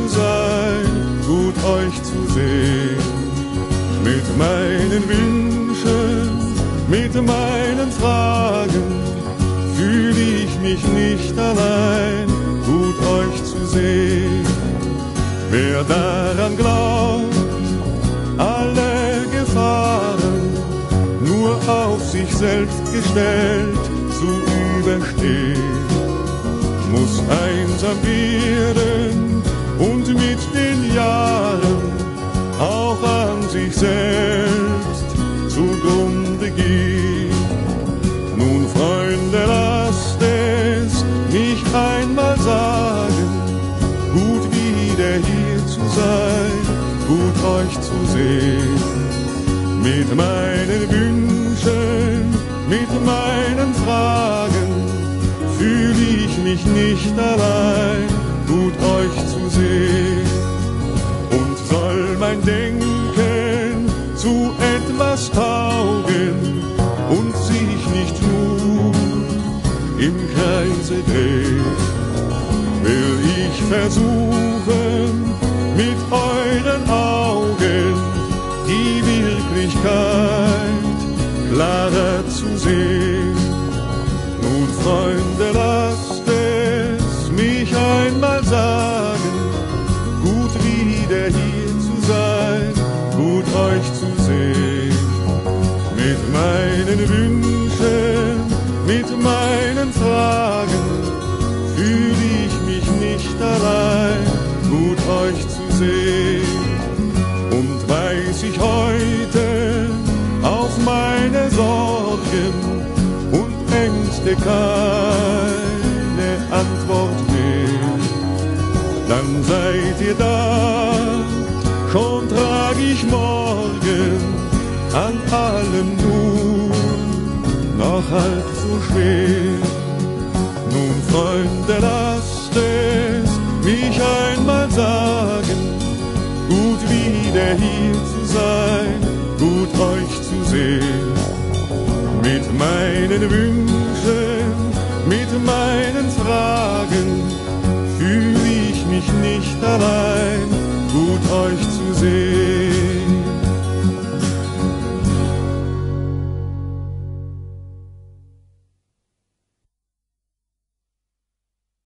sein, gut euch zu sehen. Mit meinen Wünschen, mit meinen Fragen fühle ich mich nicht allein, gut euch zu sehen. Wer daran glaubt, alle Gefahren nur auf sich selbst gestellt zu überstehen, muss einsam werden und mit den Jahren auch an sich selbst zugrunde gehen. Nun, Freunde, lasst es mich einmal sagen, gut wieder hier zu sein, gut euch zu sehen. Mit meinen Wünschen, mit meinen Fragen fühle ich mich nicht allein, gut euch zu sehen. Und soll mein Denken zu etwas taugen und sich nicht nur im Kreise drehen, will ich versuchen, mit euren Augen die Wirklichkeit klarer zu sehen. Nun, Freunde, lasst es mich einmal sagen, gut wieder hier zu sein, gut euch zu sehen. Mit meinen Wünschen, mit meinen Fragen fühle ich mich nicht allein, gut euch zu sehen. Und weiß ich heute auf meine Sorgen und Ängste keine Antwort mehr, dann seid ihr da, schon trag ich morgen an allem nur noch halb so schwer. Nun, Freunde, lasst es mich einmal sagen, gut wieder hier zu sein, gut euch zu sehen. Mit meinen Wünschen, mit meinen Fragen fühle ich mich nicht allein, gut euch zu sehen.